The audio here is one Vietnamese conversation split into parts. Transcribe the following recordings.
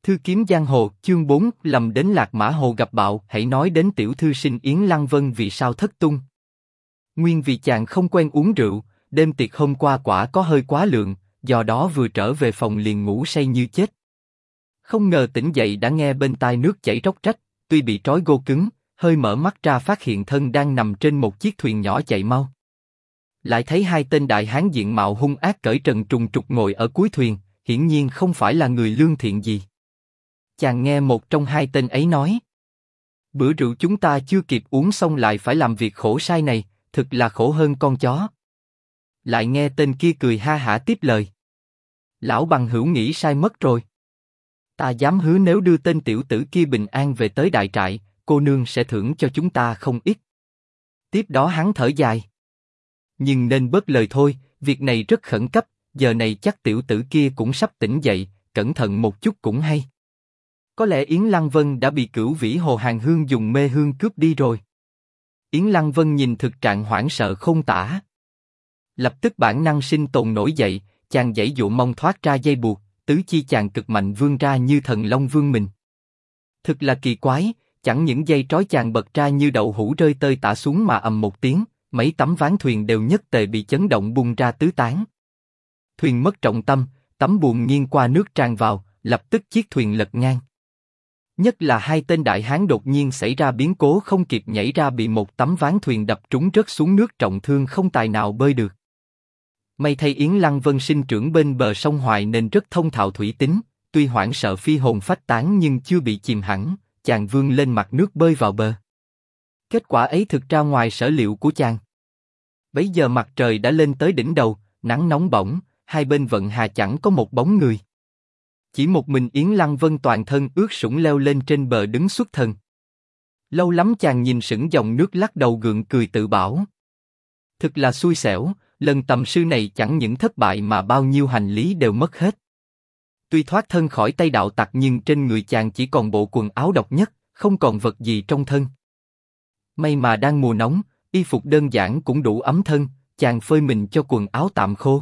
Thư kiếm giang hồ, chương 4, lầm đến Lạc Mã Hồ gặp bạo, hãy nói đến tiểu thư sinh Yến Lăng Vân vì sao thất tung. Nguyên vì chàng không quen uống rượu, đêm tiệc hôm qua quả có hơi quá lượng, do đó vừa trở về phòng liền ngủ say như chết. Không ngờ tỉnh dậy đã nghe bên tai nước chảy róc rách, tuy bị trói gô cứng, hơi mở mắt ra phát hiện thân đang nằm trên một chiếc thuyền nhỏ chạy mau. Lại thấy hai tên đại hán diện mạo hung ác cởi trần trùng trục ngồi ở cuối thuyền, hiển nhiên không phải là người lương thiện gì. Chàng nghe một trong hai tên ấy nói: bữa rượu chúng ta chưa kịp uống xong lại phải làm việc khổ sai này, thực là khổ hơn con chó. Lại nghe tên kia cười ha hả tiếp lời: lão bằng hữu nghĩ sai mất rồi. Ta dám hứa nếu đưa tên tiểu tử kia bình an về tới đại trại, cô nương sẽ thưởng cho chúng ta không ít. Tiếp đó hắn thở dài: nhưng nên bớt lời thôi, việc này rất khẩn cấp, giờ này chắc tiểu tử kia cũng sắp tỉnh dậy, cẩn thận một chút cũng hay. Có lẽ Yến Lăng Vân đã bị Cửu Vĩ Hồ Hàng Hương dùng mê hương cướp đi rồi. Yến Lăng Vân nhìn thực trạng hoảng sợ không tả. Lập tức bản năng sinh tồn nổi dậy, chàng giãy giụa mong thoát ra dây buộc, tứ chi chàng cực mạnh vươn ra như thần long vươn mình. Thực là kỳ quái, chẳng những dây trói chàng bật ra như đậu hũ rơi tơi tả xuống mà ầm một tiếng, mấy tấm ván thuyền đều nhất tề bị chấn động bung ra tứ tán. Thuyền mất trọng tâm, tấm buồm nghiêng qua nước tràn vào, lập tức chiếc thuyền lật ngang. Nhất là hai tên đại hán đột nhiên xảy ra biến cố không kịp nhảy ra bị một tấm ván thuyền đập trúng rớt xuống nước trọng thương không tài nào bơi được. May thay Yến Lăng Vân sinh trưởng bên bờ sông Hoài nên rất thông thạo thủy tính, tuy hoảng sợ phi hồn phách tán nhưng chưa bị chìm hẳn, chàng vươn lên mặt nước bơi vào bờ. Kết quả ấy thực ra ngoài sở liệu của chàng. Bấy giờ mặt trời đã lên tới đỉnh đầu, nắng nóng bỏng, hai bên vận hà chẳng có một bóng người. Chỉ một mình Yến Lăng Vân toàn thân ướt sũng leo lên trên bờ đứng xuất thần. Lâu lắm chàng nhìn sững dòng nước lắc đầu gượng cười tự bảo: thực là xui xẻo, lần tầm sư này chẳng những thất bại mà bao nhiêu hành lý đều mất hết. Tuy thoát thân khỏi tay đạo tặc nhưng trên người chàng chỉ còn bộ quần áo độc nhất, không còn vật gì trong thân. May mà đang mùa nóng, y phục đơn giản cũng đủ ấm thân, chàng phơi mình cho quần áo tạm khô.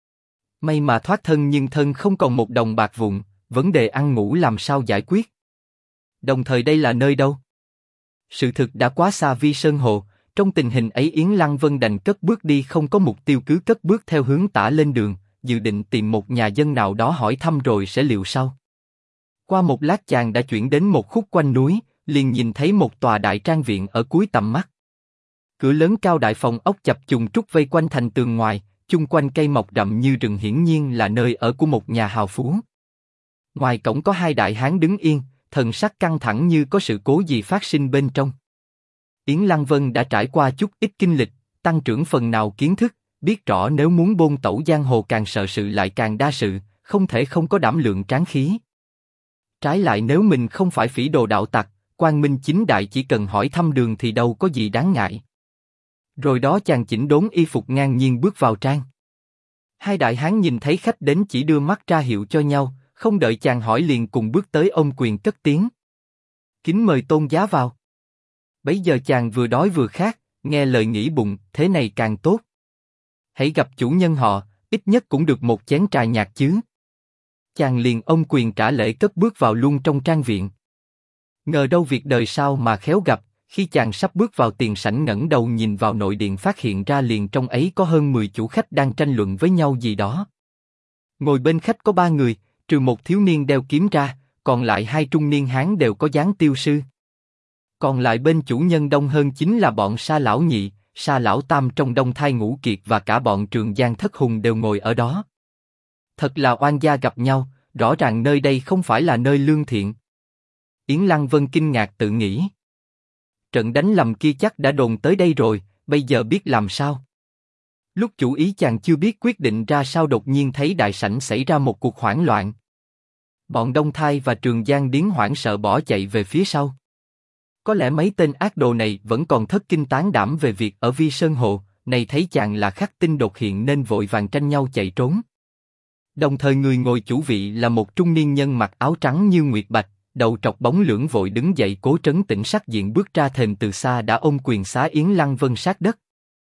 May mà thoát thân nhưng thân không còn một đồng bạc vụn, vấn đề ăn ngủ làm sao giải quyết? Đồng thời đây là nơi đâu? Sự thực đã quá xa Vi Sơn Hồ, trong tình hình ấy Yến Lăng Vân đành cất bước đi không có mục tiêu cứ cất bước theo hướng tả lên đường, dự định tìm một nhà dân nào đó hỏi thăm rồi sẽ liệu sau. Qua một lát chàng đã chuyển đến một khúc quanh núi, liền nhìn thấy một tòa đại trang viện ở cuối tầm mắt. Cửa lớn cao đại phòng ốc chập trùng trúc vây quanh thành tường ngoài, chung quanh cây mọc rậm như rừng hiển nhiên là nơi ở của một nhà hào phú. Ngoài cổng có hai đại hán đứng yên, thần sắc căng thẳng như có sự cố gì phát sinh bên trong. Yến Lăng Vân đã trải qua chút ít kinh lịch, tăng trưởng phần nào kiến thức, biết rõ nếu muốn bôn tẩu giang hồ càng sợ sự lại càng đa sự, không thể không có đảm lượng tráng khí. Trái lại nếu mình không phải phỉ đồ đạo tặc, quang minh chính đại chỉ cần hỏi thăm đường thì đâu có gì đáng ngại. Rồi đó chàng chỉnh đốn y phục ngang nhiên bước vào trang. Hai đại hán nhìn thấy khách đến chỉ đưa mắt ra hiệu cho nhau, không đợi chàng hỏi liền cùng bước tới ôm quyền cất tiếng: kính mời tôn giá vào. Bấy giờ chàng vừa đói vừa khát, nghe lời nghĩ bụng, thế này càng tốt. Hãy gặp chủ nhân họ, ít nhất cũng được một chén trà nhạt chứ. Chàng liền ôm quyền trả lễ cất bước vào luôn trong trang viện. Ngờ đâu việc đời sao mà khéo gặp, khi chàng sắp bước vào tiền sảnh ngẩng đầu nhìn vào nội điện phát hiện ra liền trong ấy có hơn 10 chủ khách đang tranh luận với nhau gì đó. Ngồi bên khách có 3 người, trừ một thiếu niên đeo kiếm ra, còn lại hai trung niên hán đều có dáng tiêu sư. Còn lại bên chủ nhân đông hơn chính là bọn Sa lão nhị, Sa lão tam trong Đông Thai Ngũ Kiệt và cả bọn Trường Giang Thất Hùng đều ngồi ở đó. Thật là oan gia gặp nhau, rõ ràng nơi đây không phải là nơi lương thiện. Yến Lăng Vân kinh ngạc tự nghĩ. Trận đánh lầm kia chắc đã đồn tới đây rồi, bây giờ biết làm sao? Lúc chủ ý chàng chưa biết quyết định ra sao đột nhiên thấy đại sảnh xảy ra một cuộc hoảng loạn. Bọn Đông Thai và Trường Giang Điến hoảng sợ bỏ chạy về phía sau. Có lẽ mấy tên ác đồ này vẫn còn thất kinh tán đảm về việc ở Vi Sơn Hồ, này thấy chàng là khắc tinh đột hiện nên vội vàng tranh nhau chạy trốn. Đồng thời người ngồi chủ vị là một trung niên nhân mặc áo trắng như nguyệt bạch, đầu trọc bóng lưỡng vội đứng dậy cố trấn tĩnh sắc diện bước ra thềm từ xa đã ôm quyền xá Yến Lăng Vân sát đất.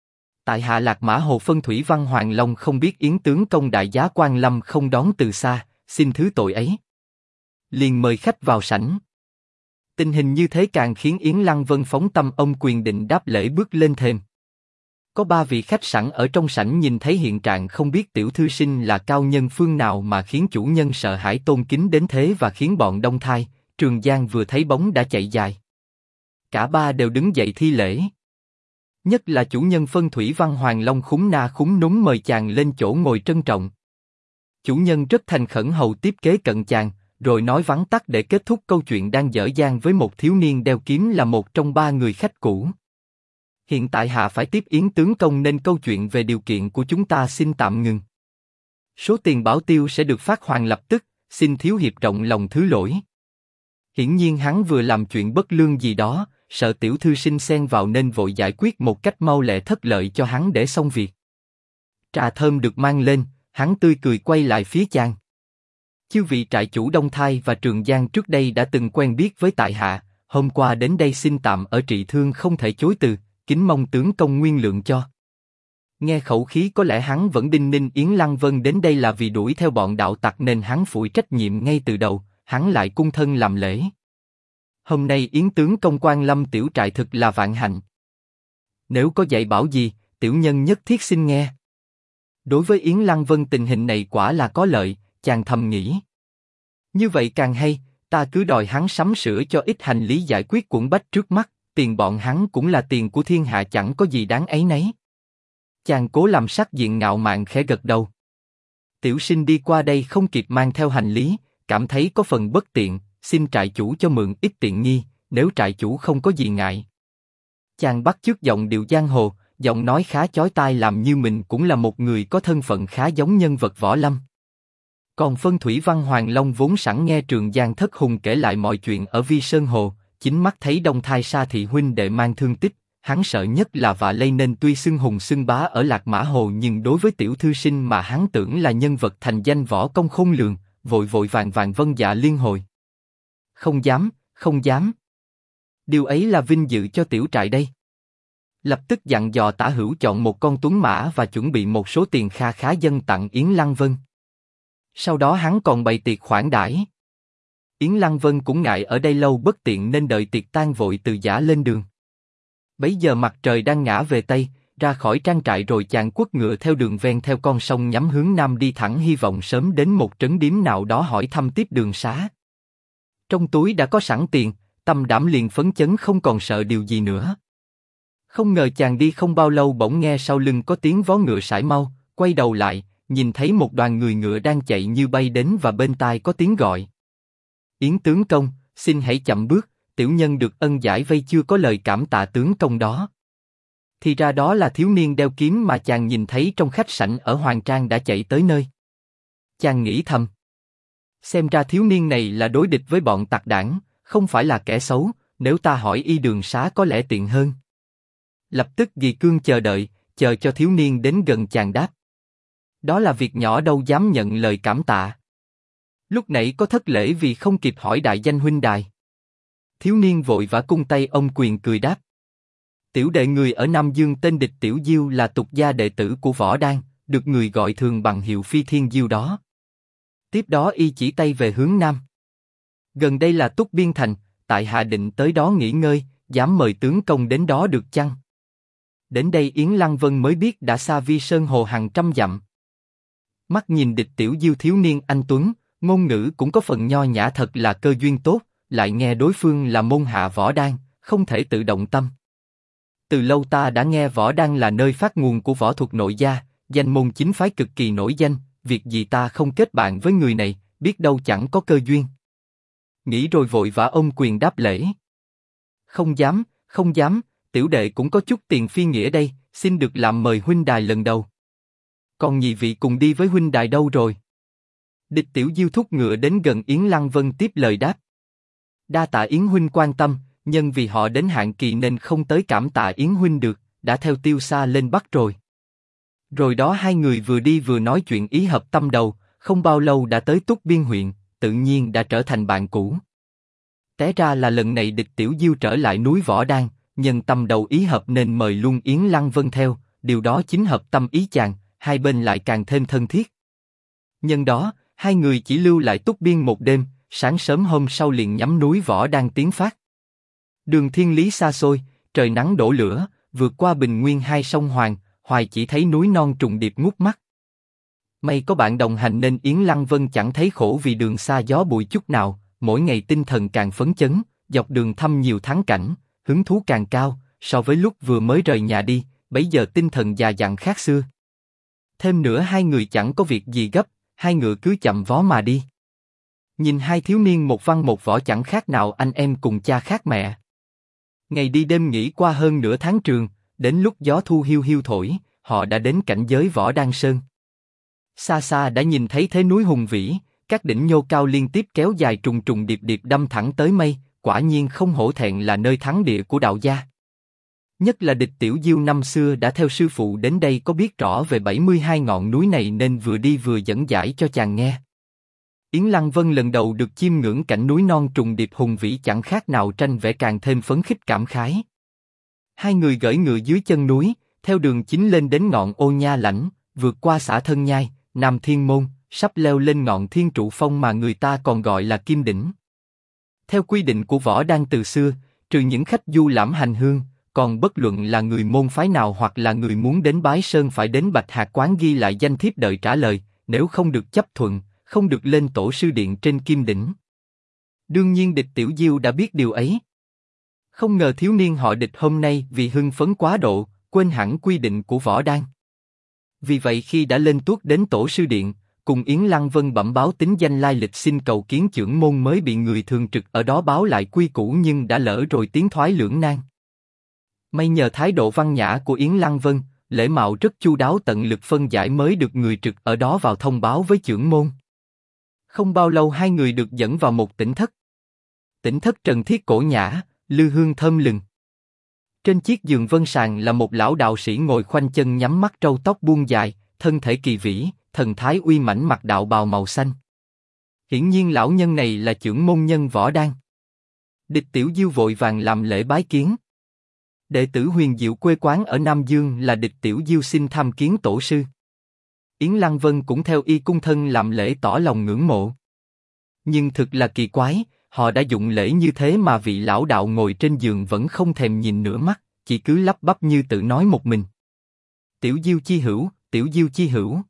Tại hạ Lạc Mã Hồ Phân Thủy Văn Hoàng Long không biết Yến tướng công đại giá Quan Lâm không đón từ xa, xin thứ tội ấy. liền mời khách vào sảnh. Tình hình như thế càng khiến Yến Lăng Vân phóng tâm, ông quyền định đáp lễ bước lên thềm. Có 3 vị khách sẵn ở trong sảnh nhìn thấy hiện trạng không biết tiểu thư sinh là cao nhân phương nào mà khiến chủ nhân sợ hãi tôn kính đến thế và khiến bọn Đông Thai, Trường Giang vừa thấy bóng đã chạy dài. Cả 3 đều đứng dậy thi lễ. Nhất là chủ nhân Phân Thủy Văn Hoàng Long khúm na khúm núm mời chàng lên chỗ ngồi trân trọng. Chủ nhân rất thành khẩn hầu tiếp kế cận chàng, rồi nói vắn tắt để kết thúc câu chuyện đang dở dang với một thiếu niên đeo kiếm là một trong 3 người khách cũ. Hiện tại hạ phải tiếp Yến tướng công nên câu chuyện về điều kiện của chúng ta xin tạm ngừng. Số tiền bảo tiêu sẽ được phát hoàn lập tức, xin thiếu hiệp rộng lòng thứ lỗi. Hiển nhiên hắn vừa làm chuyện bất lương gì đó, sợ tiểu thư sinh xen vào nên vội giải quyết một cách mau lẹ thất lợi cho hắn để xong việc. Trà thơm được mang lên, hắn tươi cười quay lại phía chàng. Chư vị trại chủ Đông Thai và Trường Giang trước đây đã từng quen biết với tại hạ, hôm qua đến đây xin tạm ở trị thương không thể chối từ, kính mong tướng công nguyên lượng cho. Nghe khẩu khí có lẽ hắn vẫn đinh ninh Yến Lăng Vân đến đây là vì đuổi theo bọn đạo tặc nên hắn phủi trách nhiệm ngay từ đầu, hắn lại cung thân làm lễ. Hôm nay Yến tướng công quan lâm tiểu trại thực là vạn hạnh. Nếu có dạy bảo gì, tiểu nhân nhất thiết xin nghe. Đối với Yến Lăng Vân tình hình này quả là có lợi, chàng thầm nghĩ. Như vậy càng hay, ta cứ đòi hắn sắm sửa cho ít hành lý giải quyết quẩn bách trước mắt, tiền bọn hắn cũng là tiền của thiên hạ chẳng có gì đáng ấy nấy. Chàng cố làm sắc diện ngạo mạn khẽ gật đầu. Tiểu sinh đi qua đây không kịp mang theo hành lý, cảm thấy có phần bất tiện, xin trại chủ cho mượn ít tiện nghi, nếu trại chủ không có gì ngại. Chàng bắt chước giọng điệu giang hồ, giọng nói khá chói tai làm như mình cũng là một người có thân phận khá giống nhân vật võ lâm. Còn Phân Thủy Văn Hoàng Long vốn sẵn nghe Trường Giang Thất Hùng kể lại mọi chuyện ở Vi Sơn Hồ, chính mắt thấy Đông Thai Sa Thị huynh đệ mang thương tích, hắn sợ nhất là vạ lây nên tuy xưng hùng xưng bá ở Lạc Mã Hồ nhưng đối với tiểu thư sinh mà hắn tưởng là nhân vật thành danh võ công khôn lường, vội vội vàng vàng vâng dạ liên hồi. Không dám, không dám. Điều ấy là vinh dự cho tiểu trại đây. Lập tức dặn dò Tả Hữu chọn một con tuấn mã và chuẩn bị một số tiền kha khá dâng tặng Yến Lăng Vân. Sau đó hắn còn bày tiệc khoản đãi. Yến Lăng Vân cũng ngại ở đây lâu bất tiện nên đợi tiệc tan vội từ giã lên đường. Bấy giờ mặt trời đang ngã về tây, ra khỏi trang trại rồi chàng quất ngựa theo đường ven theo con sông nhắm hướng nam đi thẳng, hy vọng sớm đến một trấn điếm nào đó hỏi thăm tiếp đường xá. Trong túi đã có sẵn tiền, tâm đảm liền phấn chấn không còn sợ điều gì nữa. Không ngờ chàng đi không bao lâu bỗng nghe sau lưng có tiếng vó ngựa sải mau, quay đầu lại, nhìn thấy một đoàn người ngựa đang chạy như bay đến và bên tai có tiếng gọi. Yến tướng công, xin hãy chậm bước, tiểu nhân được ân giải vây chưa có lời cảm tạ tướng công đó. Thì ra đó là thiếu niên đeo kiếm mà chàng nhìn thấy trong khách sảnh ở Hoàng Trang đã chạy tới nơi. Chàng nghĩ thầm. Xem ra thiếu niên này là đối địch với bọn tặc đảng, không phải là kẻ xấu, nếu ta hỏi y đường xá có lẽ tiện hơn. Lập tức ghi cương chờ đợi, chờ cho thiếu niên đến gần chàng đáp. Đó là việc nhỏ đâu dám nhận lời cảm tạ. Lúc nãy có thất lễ vì không kịp hỏi đại danh huynh đài. Thiếu niên vội vã cung tay ông quyền cười đáp. Tiểu đệ người ở Nam Dương tên Địch Tiểu Diêu là tục gia đệ tử của Võ Đan, được người gọi thường bằng hiệu Phi Thiên Diêu đó. Tiếp đó y chỉ tay về hướng nam. Gần đây là Túc Biên Thành, tại hạ định tới đó nghỉ ngơi, dám mời tướng công đến đó được chăng? Đến đây Yến Lăng Vân mới biết đã xa Vi Sơn Hồ hàng trăm dặm. Mắt nhìn Địch Tiểu Diêu thiếu niên anh tuấn, ngôn ngữ cũng có phần nho nhã, thật là cơ duyên tốt, lại nghe đối phương là môn hạ Võ Đan, không thể tự động tâm. Từ lâu ta đã nghe Võ Đan là nơi phát nguồn của võ thuật nội gia, danh môn chính phái cực kỳ nổi danh, việc gì ta không kết bạn với người này, biết đâu chẳng có cơ duyên. Nghĩ rồi vội vã ôm quyền đáp lễ. Không dám, không dám, tiểu đệ cũng có chút tiền phi nghĩa đây, xin được làm mời huynh đài lần đầu. Còn nhị vị cùng đi với huynh đài đâu rồi? Địch Tiểu Diêu thúc ngựa đến gần Yến Lăng Vân tiếp lời đáp. Đa tạ Yến huynh quan tâm, nhân vì họ đến hạn kỳ nên không tới cảm tạ Yến huynh được, đã theo Tiêu Sa lên Bắc rồi. Rồi đó hai người vừa đi vừa nói chuyện ý hợp tâm đầu, không bao lâu đã tới Túc Biên huyện, tự nhiên đã trở thành bạn cũ. Té ra là lần này Địch Tiểu Diêu trở lại núi Võ Đan, nhân tâm đầu ý hợp nên mời luôn Yến Lăng Vân theo, điều đó chính hợp tâm ý chàng, hai bên lại càng thêm thân thiết. Nhân đó, hai người chỉ lưu lại Túc Biên một đêm, sáng sớm hôm sau liền nhắm núi Võ Đan tiến phát. Đường thiên lý xa xôi, trời nắng đổ lửa, vượt qua bình nguyên hai sông Hoàng, Hoài chỉ thấy núi non trùng điệp ngút mắt. May có bạn đồng hành nên Yến Lăng Vân chẳng thấy khổ vì đường xa gió bụi chút nào, mỗi ngày tinh thần càng phấn chấn, dọc đường thăm nhiều thắng cảnh, hứng thú càng cao, so với lúc vừa mới rời nhà đi, bấy giờ tinh thần già dặn khác xưa. Thêm nữa hai người chẳng có việc gì gấp, hai ngựa cứ chậm vó mà đi. Nhìn hai thiếu niên một văn một võ chẳng khác nào anh em cùng cha khác mẹ. Ngày đi đêm nghỉ qua hơn nửa tháng trường, đến lúc gió thu hiu hiu thổi, họ đã đến cảnh giới Võ Đan Sơn. Xa xa đã nhìn thấy thế núi hùng vĩ, các đỉnh nhô cao liên tiếp kéo dài trùng trùng điệp điệp đâm thẳng tới mây, quả nhiên không hổ thẹn là nơi thắng địa của đạo gia. Nhất là Địch Tiểu Diêu năm xưa đã theo sư phụ đến đây có biết rõ về 72 ngọn núi này nên vừa đi vừa dẫn giải cho chàng nghe. Yến Lăng Vân lần đầu được chiêm ngưỡng cảnh núi non trùng điệp hùng vĩ chẳng khác nào tranh vẽ càng thêm phấn khích cảm khái. Hai người gởi ngựa dưới chân núi, theo đường chính lên đến ngọn Ô Nha Lãnh, vượt qua xã Thân Nhai, Nam Thiên Môn, sắp leo lên ngọn Thiên Trụ Phong mà người ta còn gọi là Kim Đỉnh. Theo quy định của Võ Đan từ xưa, trừ những khách du lãm hành hương, còn bất luận là người môn phái nào hoặc là người muốn đến bái sơn phải đến Bạch Hạc Quán ghi lại danh thiếp đợi trả lời, nếu không được chấp thuận, không được lên tổ sư điện trên Kim Đỉnh. Đương nhiên Địch Tiểu Diêu đã biết điều ấy. Không ngờ thiếu niên họ Địch hôm nay vì hưng phấn quá độ, quên hẳn quy định của Võ Đan. Vì vậy khi đã lên tuốt đến tổ sư điện, cùng Yến Lăng Vân bẩm báo tính danh lai lịch xin cầu kiến chưởng môn mới bị người thường trực ở đó báo lại quy củ nhưng đã lỡ rồi tiến thoái lưỡng nan. May nhờ thái độ văn nhã của Yến Lăng Vân, lễ mạo rất chu đáo tận lực phân giải mới được người trực ở đó vào thông báo với chưởng môn. Không bao lâu hai người được dẫn vào một tỉnh thất. Tỉnh thất trần thiết cổ nhã, lư hương thơm lừng. Trên chiếc giường vân sàn là một lão đạo sĩ ngồi khoanh chân nhắm mắt râu tóc buông dài, thân thể kỳ vĩ, thần thái uy mãnh mặc đạo bào màu xanh. Hiển nhiên lão nhân này là chưởng môn nhân Võ Đan. Địch Tiểu Diêu vội vàng làm lễ bái kiến. Đệ tử Huyền Diệu quê quán ở Nam Dương là Địch Tiểu Diêu xin tham kiến tổ sư. Yến Lăng Vân cũng theo y cung thân làm lễ tỏ lòng ngưỡng mộ. Nhưng thực là kỳ quái, họ đã dụng lễ như thế mà vị lão đạo ngồi trên giường vẫn không thèm nhìn nửa mắt, chỉ cứ lắp bắp như tự nói một mình. Tiểu Diêu chi hữu, Tiểu Diêu chi hữu.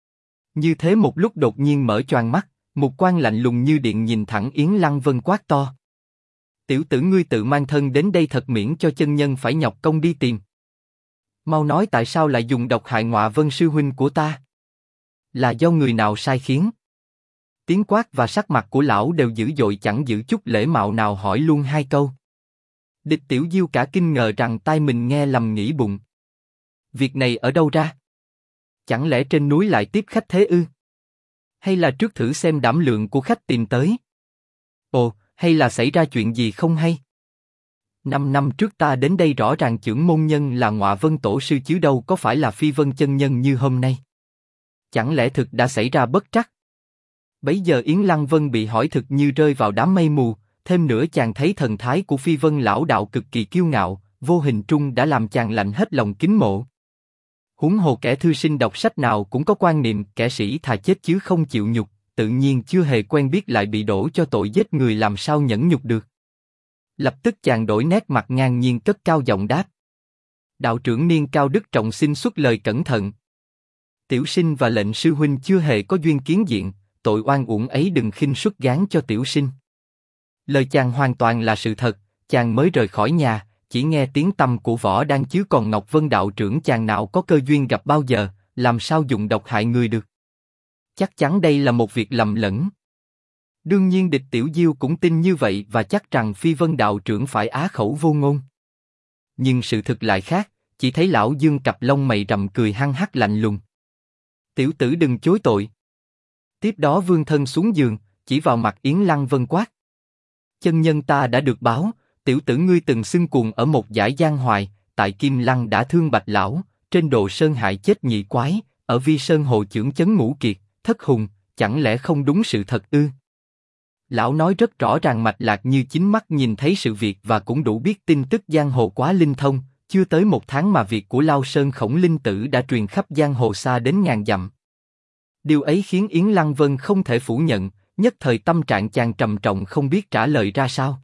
Như thế một lúc đột nhiên mở choàng mắt, một quan lạnh lùng như điện nhìn thẳng Yến Lăng Vân quát to. Tiểu tử ngươi tự mang thân đến đây thật miễn cho chân nhân phải nhọc công đi tìm. Mau nói tại sao lại dùng độc hại Ngọa Vân sư huynh của ta? Là do người nào sai khiến? Tiếng quát và sắc mặt của lão đều dữ dội chẳng giữ chút lễ mạo nào hỏi luôn hai câu. Địch Tiểu Diêu cả kinh ngờ rằng tai mình nghe lầm nghĩ bụng. Việc này ở đâu ra? Chẳng lẽ trên núi lại tiếp khách thế ư? Hay là trước thử xem đảm lượng của khách tìm tới? Ồ, hay là xảy ra chuyện gì không hay? 5 năm trước ta đến đây rõ ràng chưởng môn nhân là Ngọa Vân tổ sư chứ đâu có phải là Phi Vân chân nhân như hôm nay. Chẳng lẽ thực đã xảy ra bất trắc? Bấy giờ Yến Lăng Vân bị hỏi thực như rơi vào đám mây mù, thêm nữa chàng thấy thần thái của Phi Vân lão đạo cực kỳ kiêu ngạo, vô hình trung đã làm chàng lạnh hết lòng kính mộ. Huống hồ kẻ thư sinh đọc sách nào cũng có quan niệm kẻ sĩ thà chết chứ không chịu nhục, tự nhiên chưa hề quen biết lại bị đổ cho tội giết người làm sao nhẫn nhục được. Lập tức chàng đổi nét mặt ngang nhiên cất cao giọng đáp. Đạo trưởng Niên Cao Đức Trọng xin xuất lời cẩn thận. Tiểu sinh và lệnh sư huynh chưa hề có duyên kiến diện, tội oan uổng ấy đừng khinh suất gán cho tiểu sinh. Lời chàng hoàn toàn là sự thật, chàng mới rời khỏi nhà, chỉ nghe tiếng tăm của Võ Đan chứ còn Ngọc Vân đạo trưởng chàng nào có cơ duyên gặp bao giờ, làm sao dùng độc hại người được. Chắc chắn đây là một việc lầm lẫn. Đương nhiên Địch Tiểu Diêu cũng tin như vậy và chắc rằng Phi Vân đạo trưởng phải á khẩu vô ngôn. Nhưng sự thực lại khác, chỉ thấy lão Dương cặp lông mày rậm cười hăng hắc lạnh lùng. Tiểu tử đừng chối tội. Tiếp đó vươn thân xuống giường, chỉ vào mặt Yến Lăng Vân quát. Chân nhân ta đã được báo, tiểu tử ngươi từng xưng cuồng ở một dải giang hoài, tại Kim Lăng đã thương Bạch lão, trên Đồ Sơn hại chết nhị quái, ở Vi Sơn hồ chưởng chấn Ngũ Kiệt, Thất Hùng, chẳng lẽ không đúng sự thật ư? Lão nói rất rõ ràng mạch lạc như chính mắt nhìn thấy sự việc và cũng đủ biết tin tức giang hồ quá linh thông, chưa tới 1 tháng mà việc của Lao Sơn Khổng Linh Tử đã truyền khắp giang hồ xa đến ngàn dặm. Điều ấy khiến Yến Lăng Vân không thể phủ nhận, nhất thời tâm trạng chàng trầm trọng không biết trả lời ra sao.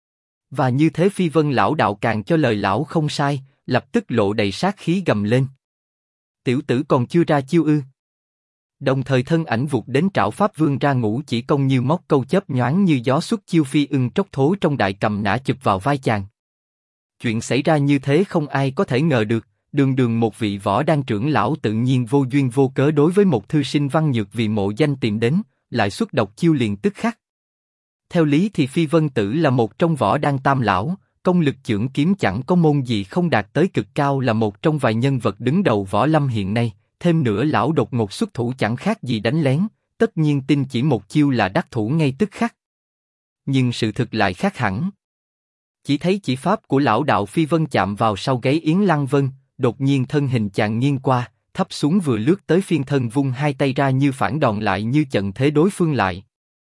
Và như thế Phi Vân lão đạo càng cho lời lão không sai, lập tức lộ đầy sát khí gầm lên. Tiểu tử còn chưa ra chiêu ư? Đồng thời thân ảnh vụt đến trảo Pháp Vương ra ngũ chỉ công như móc câu chớp nhoáng như gió xuất chiêu phi ưng tróc thố trong đại cầm nã chụp vào vai chàng. Chuyện xảy ra như thế không ai có thể ngờ được, đường đường một vị võ đan trưởng lão tự nhiên vô duyên vô cớ đối với một thư sinh văn nhược vì mộ danh tìm đến, lại xuất độc chiêu liền tức khắc. Theo lý thì Phi Vân Tử là một trong võ đan tam lão, công lực chưởng kiếm chẳng có môn gì không đạt tới cực cao, là một trong vài nhân vật đứng đầu võ lâm hiện nay, thêm nữa lão đột ngột xuất thủ chẳng khác gì đánh lén, tất nhiên tin chỉ một chiêu là đắc thủ ngay tức khắc. Nhưng sự thực lại khác hẳn. Chỉ thấy chỉ pháp của lão đạo Phi Vân chạm vào sau gáy Yến Lăng Vân, đột nhiên thân hình chàng nghiêng qua, thấp xuống vừa lướt tới phiên thân vung hai tay ra như phản đòn lại như chặn thế đối phương lại.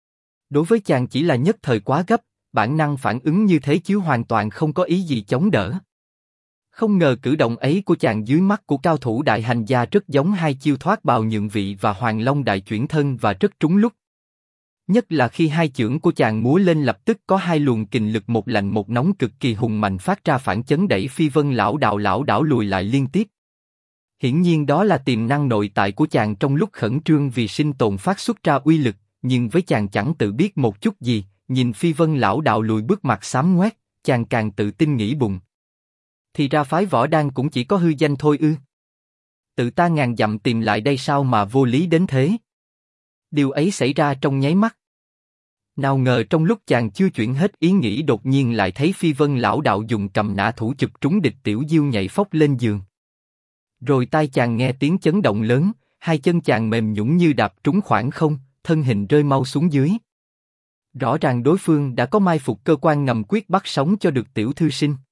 Đối với chàng chỉ là nhất thời quá gấp, bản năng phản ứng như thế chứ hoàn toàn không có ý gì chống đỡ. Không ngờ cử động ấy của chàng dưới mắt của cao thủ đại hành gia rất giống hai chiêu thoát bào nhượng vị và Hoàng Long đại chuyển thân và rất trúng lúc. Nhất là khi hai chưởng của chàng múa lên lập tức có hai luồng kình lực một lạnh một nóng cực kỳ hùng mạnh phát ra phản chấn đẩy Phi Vân lão đảo lùi lại liên tiếp. Hiển nhiên đó là tiềm năng nội tại của chàng trong lúc khẩn trương vì sinh tồn phát xuất ra uy lực, nhưng với chàng chẳng tự biết một chút gì, nhìn Phi Vân lão đạo lùi bước mặt xám ngoét, chàng càng tự tin nghĩ bụng. Thì ra phái võ đan cũng chỉ có hư danh thôi ư? Tự ta ngàn dặm tìm lại đây sao mà vô lý đến thế? Điều ấy xảy ra trong nháy mắt. Nào ngờ trong lúc chàng chưa chuyển hết ý nghĩ đột nhiên lại thấy Phi Vân lão đạo dùng cầm nã thủ chụp trúng địch tiểu diêu nhảy phóc lên giường. Rồi tai chàng nghe tiếng chấn động lớn, hai chân chàng mềm nhũn như đạp trúng khoảng không, thân hình rơi mau xuống dưới. Rõ ràng đối phương đã có mai phục cơ quan ngầm quyết bắt sống cho được tiểu thư sinh.